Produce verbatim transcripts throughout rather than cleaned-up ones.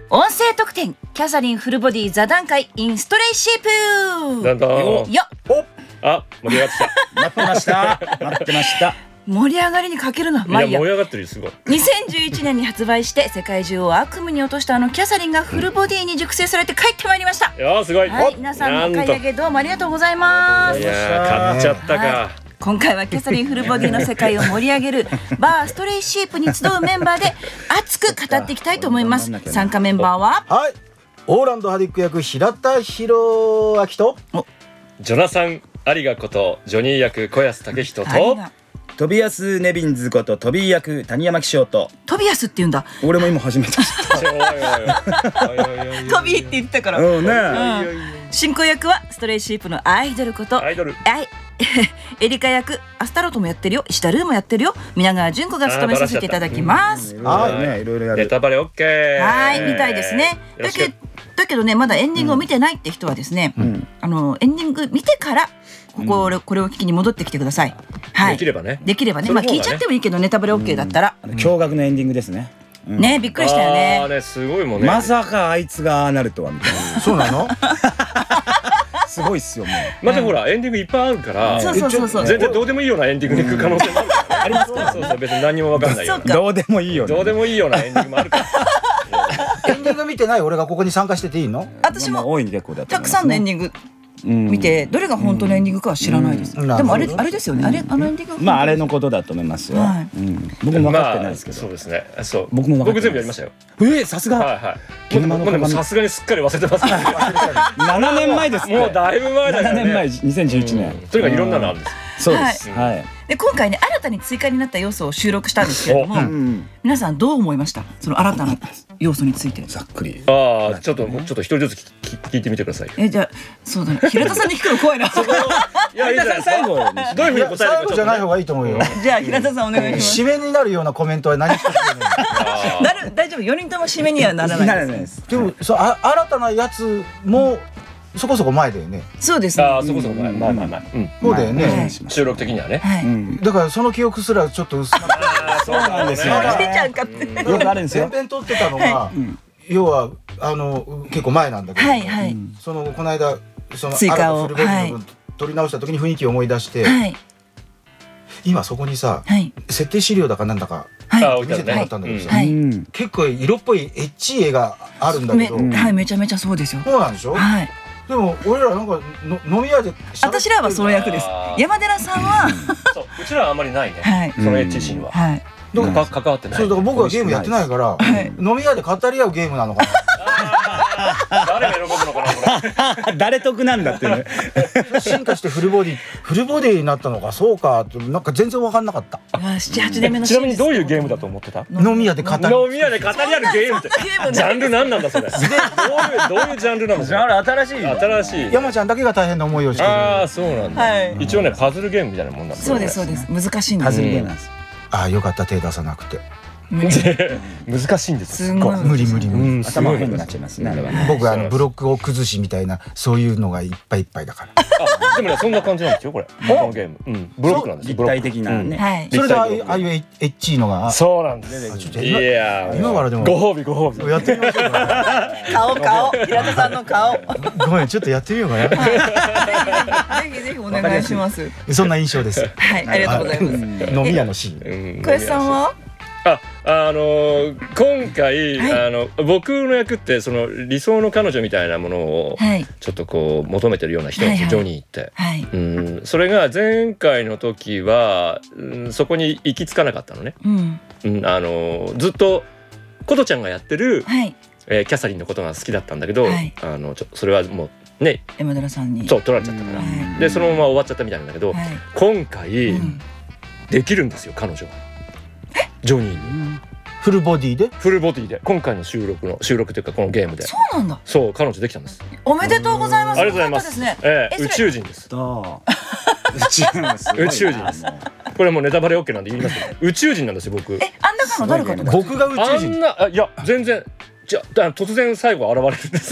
音声特典キャサリンフルボディ座談会インストレイシープだんだんよおあ盛り上がってきた待ってました待ってました盛り上がりに欠けるな。まあいいや。 いや盛り上がってるよすごい。 にせんじゅういちねんに発売して世界中を悪夢に落としたあのキャサリンがフルボディに熟成されて帰ってまいりました。 いやーすごい。 はい、皆さんのお買い上げどうもありがとうございます。 いやー買っちゃったか、 はい、今回はキャサリンフルボディの世界を盛り上げるバーストレイシープに集うメンバーで熱く語っていきたいと思います。参加メンバーははい、オーランドハディック役平田博明とジョナサンアリガことジョニー役小安武人とトビアス・ネビンズことトビー役谷山紀章とトビアスって言うんだ。 俺も今初めて知っトビーって言ってたから。 うんね、 進行役はストレイシープのアイドルことアイドルはいエリカ役アスタロトもやってるよ、石田ルーもやってるよ、皆川純子が務めさせていただきます。 はいね、いろいろやる。 ネタバレオッケー。 はいみたいですね。だけだけどねまだエンディングを見てないって人はですね、あのエンディング見てからこここれを聞きに戻ってきてください。はい。 できればね。 できればね。まあ聞いちゃってもいいけどネタバレオッケーだったら。 驚愕のエンディングですね。 ねびっくりしたよね。 あーねすごいもんね。 まさかあいつがああなるとはみたいな。 そうなのすごいっすよもう。 またほらエンディングいっぱいあるからそうそうそうそう。 全然どうでもいいようなエンディングに行く可能性もあるからね。ありますからそうそう別に何にも分かんないようなどうでもいいよね。 どうでもいいようなエンディングもあるから。 エンディング見てない俺がここに参加してていいの？ 私も多い結構だとたくさんのエンディング見てどれが本当のエンディングかは知らないです。でもあれあれですよね。あれあのエンディング。 まああれのことだと思いますよ。僕も分かってないですけど。 そうですね。そう僕も僕全部やりましたよ。 ええさすが。 はいはい。もうでもさすがにすっかり忘れてます。 ななねんまえです。 もうだいぶ前だからね。 ななねんまえにせんじゅういちねん。 とにかくいろんなのあるんです。 そうです。はい。 で今回ね新たに追加になった要素を収録したんですけれども、皆さんどう思いました？その新たな要素について。 ざっくり。 ああちょっとちょっと一人ずつ聞いてみてください。 えじゃあそうだね平田さんに聞くの怖いな。 いやいいじゃないですか。最後どういうふうに答えるか最後じゃない方がいいと思うよ。 じゃあ平田さんお願いします。 締めになるようなコメントは何一つない。 なる大丈夫よにんとも締めにはならないです。 でもそうあ新たなやつもそこそこ前だよね。 そうですね。 ああそこそこ前前前前。 そうだよね。 収録的にはね。 だからその記憶すらちょっと薄まって。 そうなんですよ。 出ちゃうかって。 よくあるんですよ。 前編撮ってたのが要はあの結構前なんだけど、 はいはい。 そのこの間その追加をフルボディの分撮り直した時に雰囲気を思い出して、今そこにさ設定資料だかなんだか見せてもらったんだけどさ、結構色っぽいエッチい絵があるんだけど、 はいめちゃめちゃそうですよ。 そうなんでしょ。はい。でも俺らなんか飲み屋で私らはその役です。山寺さんはそううちらはあんまりないね。そのエッチシーンは。はい。どこか関わってない。 そうだから僕はゲームやってないから飲み屋で語り合うゲームなのかな。 誰が喜ぶのかなこれ。 誰得なんだってね。 進化してフルボディフルボディになったのかそうかってなんか全然分かんなかった。 ななはちねんめのちなみにどういうゲームだと思ってた？ 飲み屋で語り飲み屋で語り合うゲームってジャンル何なんだそれ。どういうどういうジャンルなの？ ジャンル新しい新しい。 山ちゃんだけが大変な思いをしてる。 ああそうなんだ。一応ねパズルゲームみたいなもんなんだ。 そうですそうです難しいんです。 パズルゲームなんです。 ああよかった手出さなくて。 難しいんですよ。 無理無理無理。 頭変になっちゃいますねあれはね。 僕はあのブロックを崩しみたいなそういうのがいっぱいいっぱいだから。 あでもねそんな感じなんですよこれ。このゲーム。ブロックなんです。 立体的なね。 それでああいうエッチーのが。 そうなんです。いや今からでもご褒美ご褒美。 やってみましょうか。 顔顔平田さんの顔。 ごめんちょっとやってみようかな。 ぜひぜひお願いします。 そんな印象です。 はいありがとうございます。 飲み屋のシーン。 小安さんは？ あ、あの今回あの僕の役ってその理想の彼女みたいなものをちょっとこう求めてるような人なんですよジョニーって。うんそれが前回の時はそこに行き着かなかったのね。うんあのずっと琴ちゃんがやってるえキャサリンのことが好きだったんだけどあのちょそれはもうね山寺さんにそう取られちゃったからでそのまま終わっちゃったみたいなんだけど今回できるんですよ彼女は。ジョニーにフルボディでフルボディで今回の収録の収録というかこのゲームでそうなんだ。 そう彼女できたんです。 おめでとうございます。 ありがとうございます。ええ宇宙人です。宇宙人です。これもうネタバレ OK なんで言いますけど宇宙人なんですよ僕。 えあん中の誰かと僕が宇宙人。 あんないや全然じゃ突然最後現れるんです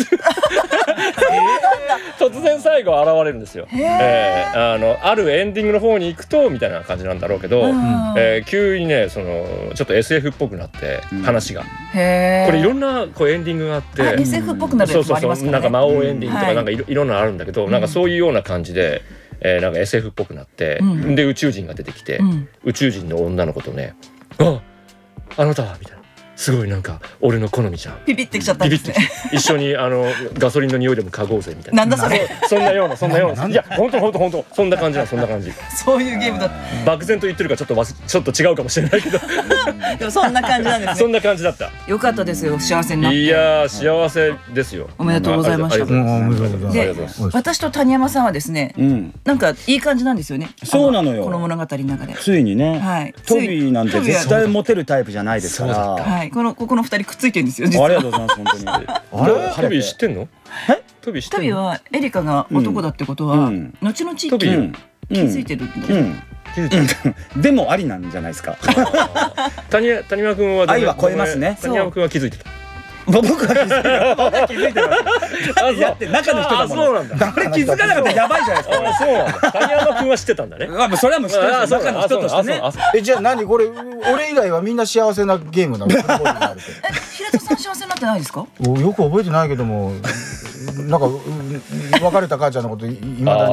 突然最後現れるんですよ。えー、あのあるエンディングの方に行くとみたいな感じなんだろうけど、えー、急にねそのちょっと エスエフ っぽくなって話が、へこれいろんなこうエンディングがあってエスエフ っぽくなるやつもありますからね。 なんか魔王エンディングとかなんかいろいろんなのあるんだけど、うん、なんかそういうような感じで、えー、なんか エスエフ っぽくなって、うん、で宇宙人が出てきて、うん、宇宙人の女の子とね、ああなたみたいな。すごいなんか俺の好みじゃん。 ピピってきちゃったんですね。 一緒にあのガソリンの匂いでも嗅ごうぜみたいな。 なんだそれ。 そんなようなそんなような。いや本当本当本当そんな感じなそんな感じ。 そういうゲームだった。 漠然と言ってるからちょっとわちょっと違うかもしれないけど。 でもそんな感じなんですね。 そんな感じだった。 よかったですよ幸せになって。 いや幸せですよ。 おめでとうございました。で私と谷山さんはですね、なんかいい感じなんですよね。 そうなのよ。 この物語の中で。 ついにね。はい。トビーなんて絶対モテるタイプじゃないですから。 はい。このここの二人くっついてるんですよ。 ありがとうございます本当に。 あれトビー知ってんの？ え？ トビー知ってんの？トビーはエリカが男だってことは後々気づいてるんだよ。 でもありなんじゃないですか。 谷谷間君は愛は超えますね。 谷間君は気づいてた。 僕は気づいてる。僕は気づいてます。だって中の人だもん。 そうなんだ。 これ気づかなかったらやばいじゃないですか。 そうなんだ。谷山君は知ってたんだね。 あ、それはもう知ってます。中の人としてね。 え、じゃあ何これ俺以外はみんな幸せなゲームなの？え、 平田さん幸せになってないですか？ よく覚えてないけども、なんか別れた母ちゃんのこといまだに。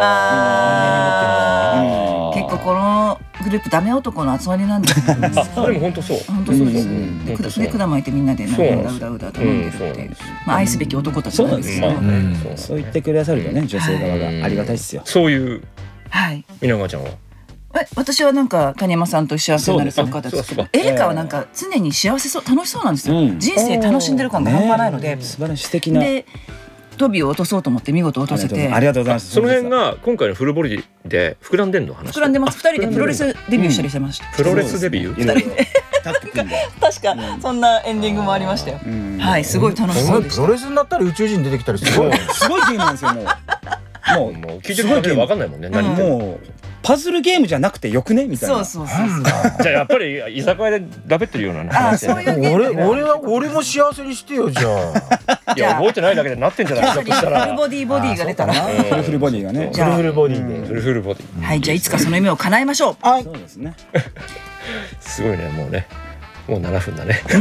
結構このグループダメ男の集まりなんですよ。 でも本当そう。 本当そうです。で管巻いてみんなでなんかうだうだうだと飲んでるっていう、まあ愛すべき男たちなんですよ。 そう言ってくださるとね、女性側がありがたいですよ。 そういう。 はい。 皆川ちゃんは。 え、私はなんか谷山さんと幸せになるそう方です。エリカはなんか常に幸せそう楽しそうなんですよ。人生楽しんでる感が半端ないので。 素晴らしい素敵な。 でトビを落とそうと思って見事落とせて。 ありがとうございます。 その辺が今回のフルボディで膨らんでんの話。 膨らんでます。二人でプロレスデビューしたりしてました。 プロレスデビュー？ 二人で。確かそんなエンディングもありましたよ。はい、すごい楽しそうでした。 プロレスになったら宇宙人出てきたりすごいすごいゲームなんですよもう。もうもう聞いてるだけで分かんないもんね。何もうパズルゲームじゃなくてよくねみたいな。 そうそうそう。 じゃあやっぱり居酒屋でだべってるような話。 俺俺は俺も幸せにしてよじゃあ。いや覚えてないだけでなってんじゃないかとしたら。 フルボディボディが出たら。 フルフルボディがね。 フルフルボディで。 フルフルボディ。 はい、じゃあいつかその夢を叶えましょう。 はい。 そうですね。 すごいねもうねもうななふんだね。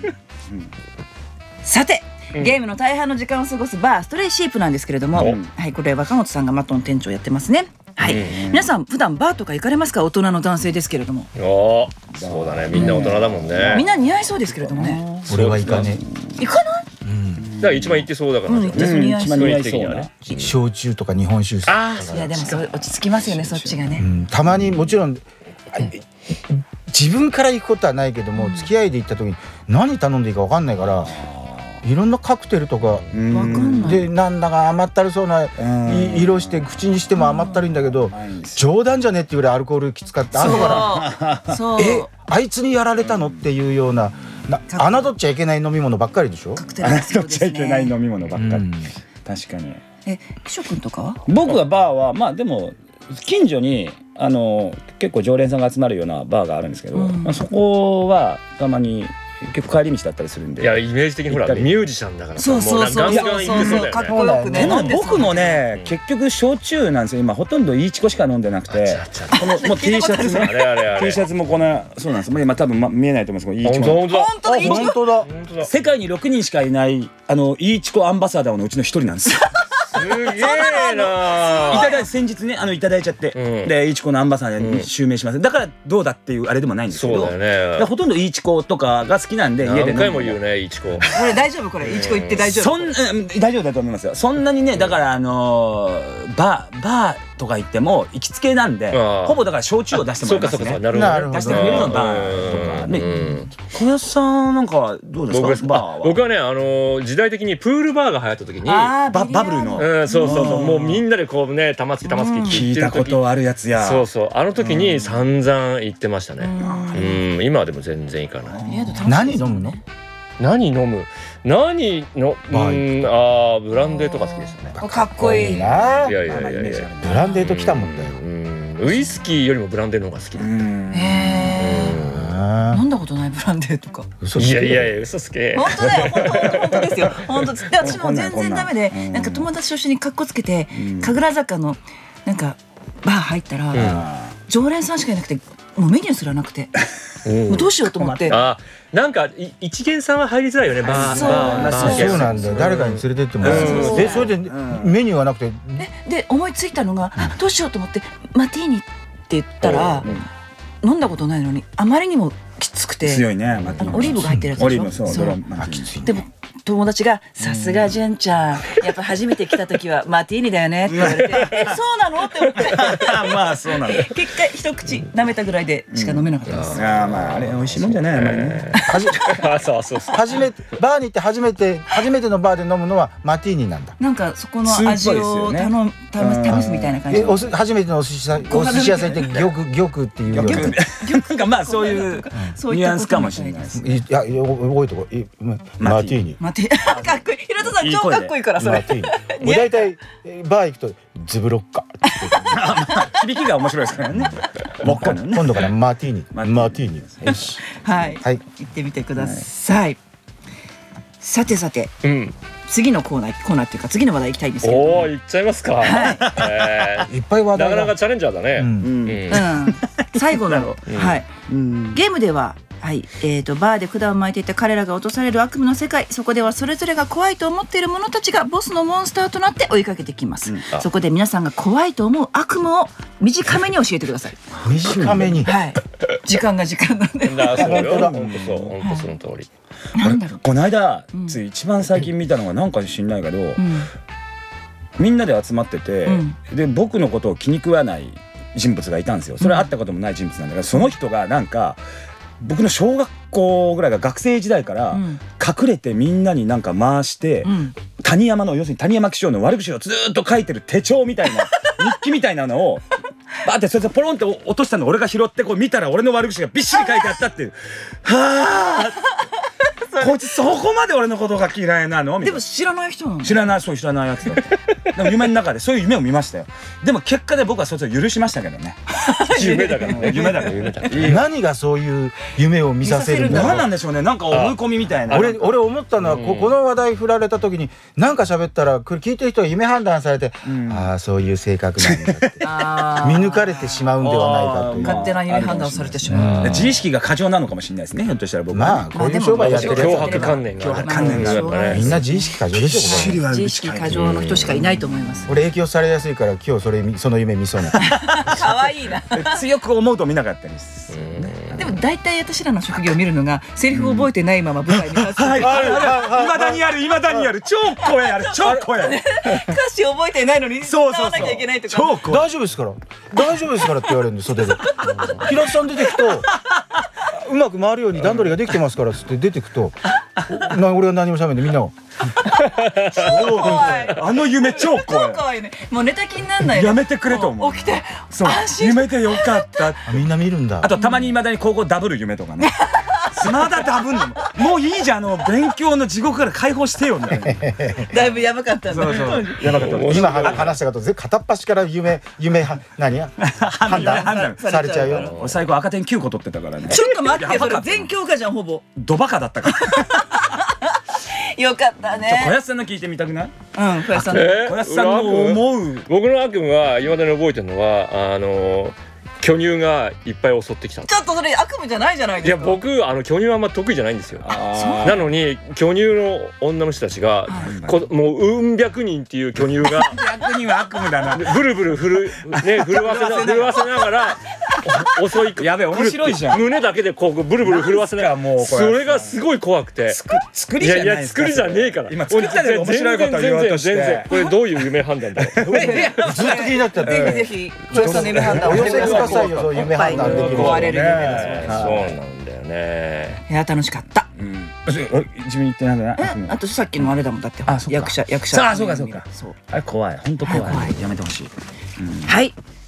さて。ゲームの大半の時間を過ごすバーストレイシープなんですけれども、はい、これ若本さんがマットの店長やってますね。はい、皆さん普段バーとか行かれますか？大人の男性ですけれども。 おー、そうだね、みんな大人だもんね。 みんな似合いそうですけれどもね。 俺は行かねえ。行かない？ だから一番行ってそうだから。 行ってそう似合いそう。 雰囲気的にはね。 焼酎とか日本酒。 ああ、いやでもそう落ち着きますよねそっちがね。 たまにもちろん自分から行くことはないけども付き合いで行った時に何頼んでいいか分かんないから。いろんなカクテルとかでなんだか甘ったるそうな色して口にしても甘ったるいんだけど冗談じゃねっていうぐらいアルコールきつかって後からえあいつにやられたのっていうような侮っちゃいけない飲み物ばっかりでしょ。 侮っちゃいけない飲み物ばっかり。確かに。 え、岸君とかは？ 僕はバーはまあでも近所にあの結構常連さんが集まるようなバーがあるんですけど、まあそこはたまに結構帰り道だったりするんで。 いやイメージ的にほらミュージシャンだからそうそうそうそうかっこよくね。 でも僕もね結局焼酎なんですよ今ほとんどイーチコしか飲んでなくて、このもう T シャツね T シャツもこのそうなんです。今多分見えないと思いますけどイーチコ本当だ本当だ世界にろくにんしかいないあのイーチコアンバサダーのうちの一人なんですよ。 すげえな。 いただい先日ねあのいただいちゃって、うん、でイーチコのアンバサダーに襲名します、うん、だからどうだっていうあれでもないんですけど、 そうだよね、 ほとんどイーチコとかが好きなんで家で何回も言うねイーチコ。これ大丈夫これイーチコ言って大丈夫？ そん大丈夫だと思いますよ。そんなにねだからあのー、バーバーとか行っても行きつけなんでほぼだから焼酎を出してもらいますね。 そうかそうかなるほど。 出してくれるのバーとかね。小安さんなんかどうですか？バーは。 僕はねあの時代的にプールバーが流行った時にババブルのうんそうそうそうもうみんなでこうね玉突き玉突き聞いたことあるやつや。 そうそうあの時に散々行ってましたね。うん今はでも全然行かない。 何飲むの？ 何飲む何のうんあブランデーとか好きでしたね。 かっこいい。いやいやいやいやブランデーときたもんだよ。 ウイスキーよりもブランデーの方が好きだった。 飲んだことないブランデーとか。 いやいやいや嘘つけ。 本当だよ本当本当ですよ本当。で私も全然ダメで、なんか友達と一緒に格好つけて神楽坂のなんかバー入ったら常連さんしかいなくて、もうメニューすらなくて、もうどうしようと思って。 あ、なんか一元さんは入りづらいよね。バーそうなんだよ。誰かに連れてってもらう。でそれでメニューがなくて、 で思いついたのがどうしようと思ってマティーニって言ったら、飲んだことないのにあまりにもきつくて、 強いね。あのオリーブが入ってるやつでしょ。 オリーブ、そうそう。 でも友達が「さすが純ちゃん、やっぱ初めて来た時はマティーニだよね」って言われて「えそうなの?」って思って、 まあそうなんだ。 結果一口舐めたぐらいでしか飲めなかったです。 ああ、まああれ美味しいもんじゃないあまりね。 そうそうそう。 初めてバーに行って初めて初めてのバーで飲むのはマティーニなんだ。 なんかそこの味を頼む試すみたいな感じ。 え、おす初めてのお寿司お寿司屋さん行って玉玉っていうような。 玉がまあそういうニュアンスかもしれないです。 いや覚えとこう。マティーニ。 マティーニ。かっこいい。ひろとさん超かっこいいからそれ。 マティーニ。もう大体バー行くとズブロッカ。 響きが面白いですからね。 今度からマティーニ。マティーニ。よし。 はい。行ってみてください。さてさて。次のコーナーコーナーっていうか次の話題行きたいんですけど。 おお、行っちゃいますか。 いっぱい話題。 なかなかチャレンジャーだね。 最後のはいゲームでは。はい、えーとバーで管を巻いていた彼らが落とされる悪夢の世界、そこではそれぞれが怖いと思っている者たちがボスのモンスターとなって追いかけてきます、うん、そこで皆さんが怖いと思う悪夢を短めに教えてください。 短めに、 はい、時間が時間なんで。 本当だ、本当そう、本当その通り。 なんだろう、 この間、うん、つい一番最近見たのがなんか知んないけど、うん、みんなで集まってて、うん、で僕のことを気に食わない人物がいたんですよ。それは会ったこともない人物なんだけど、その人がなんか僕の小学校ぐらいが学生時代から隠れてみんなになんか回して、うん、谷山の要するに谷山紀章の悪口をずっと書いてる手帳みたいな日記みたいなのをバーってそれでポロンって落としたのを俺が拾ってこう見たら俺の悪口がびっしり書いてあったっていう。はあこいつそこまで俺のことが嫌いなのみたいな。 でも知らない人なの。 知らない、そう知らないやつだ。でも夢の中でそういう夢を見ましたよ。でも結果で僕はそいつを許しましたけどね。 夢だからね。 夢だから夢だから。 何がそういう夢を見させるんだろう。 何なんでしょうね。なんか思い込みみたいな。 俺俺思ったのはここの話題振られた時に何か喋ったらこれ聞いてる人が夢判断されて、ああそういう性格なんだって見抜かれてしまうんではないかという。 勝手な夢判断されてしまう。 自意識が過剰なのかもしれないですね。ひょっとしたら僕は。 まあこういう商売やってる。 脅迫観念がある。みんな自意識過剰でしょ。これ自意識過剰の人しかいないと思います。 俺影響されやすいから今日それその夢見そうな。 可愛いな。 強く思うと見なかったりする。 でも大体私らの職業を見るのがセリフを覚えてないまま舞台に立つ。 はい。未だにある未だにある超怖いある超怖い。 歌詞覚えてないのに歌わなきゃいけないとか。 大丈夫ですから大丈夫ですからって言われるんで袖で。平田さん出てくと。うまく回るように段取りができてますからっつって出てくとな俺は何も喋んでみんなをあの夢超怖い。 超怖いね。もう寝た気になんない。 やめてくれと思う。 起きてそう夢でよかった。 みんな見るんだ。 あとたまに未だに高校ダブル夢とかね。まだダブんのもういいじゃん、あの勉強の地獄から解放してよみたいな。 だいぶやばかったんだ。 そうそうやばかった。 今話したこと片っ端から夢夢何や判断されちゃうよ。 俺最後赤点きゅうこ取ってたからね。 ちょっと待って、それ全教科じゃんほぼ。 ドバカだったから。 よかったね。 小安さんの聞いてみたくない？ うん、小安さん。 小安さんの思う。 僕の悪夢は未だに覚えてるのはあの。巨乳がいっぱい襲ってきた。 ちょっとそれ悪夢じゃないじゃないですか。 いや僕あの巨乳はあんま得意じゃないんですよ。なのに巨乳の女の人たちが、こもううん百人っていう巨乳が百人は悪夢だな。 ブルブル振るね震わせな震わせながら襲いやべえ面白いじゃん。 胸だけでこうブルブル震わせながらもうそれがすごい怖くて。 作りじゃない。 いやいや作りじゃねえから。 今作ったで面白いこと言おうとして。 全然これどういう夢判断だよ。 ずっと気になっちゃって。 ぜひぜひ小安さんの夢判断をしてください。 夢判断できる。 壊れる夢だそうなんだよね。 いや楽しかった。 自分言ってなんだな。 あとさっきのあれだもんだって役者役者。 さあそうかそうか。あれ怖い本当怖い。やめてほしい。 はい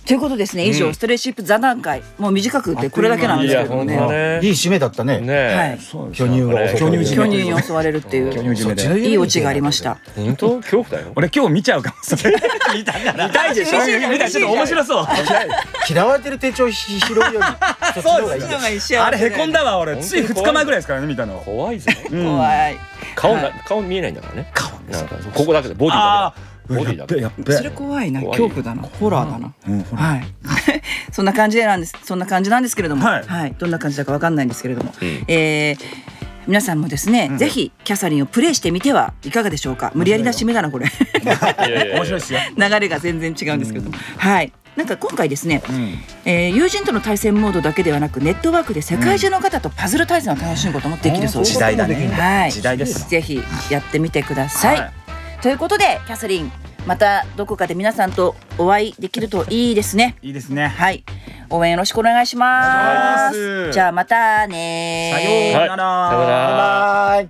ということですね。以上、うん、ストレーシップ座談会、もう短くってこれだけなんですけどもね。 いい締めだったね。 はい。 巨乳が巨乳巨乳に襲われるっていういいオチがありました。 本当？恐怖だよ。 俺今日見ちゃうかも。見たから。見たいでしょ。見たい。ちょっと面白そう。 嫌われてる手帳拾うよりそっちの方がいい。 あれへこんだわ俺。ついふつかまえぐらいですからね見たの。 怖いぜ。 怖い。 顔顔見えないんだからね。顔。ここだけでボディだけ。ボディだけ。 それ怖いな。恐怖だな。ホラーだな。はい。そんな感じなんです。そんな感じなんですけれども、はい。どんな感じだかわかんないんですけれども、え皆さんもですね、ぜひキャサリンをプレイしてみてはいかがでしょうか。無理やりな締めだなこれ。 面白いですよ。 流れが全然違うんですけども、はい。なんか今回ですね、え友人との対戦モードだけではなくネットワークで世界中の方とパズル対戦を楽しむこともできるそうです。 時代だね。 はい。 時代です。 ぜひやってみてください。ということでキャサリン、またどこかで皆さんとお会いできるといいですね。 いいですね。 はい。応援よろしくお願いします。じゃあまたね。 さようなら。 さようなら。 バイバイ。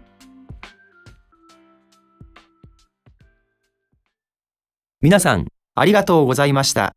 皆さんありがとうございました。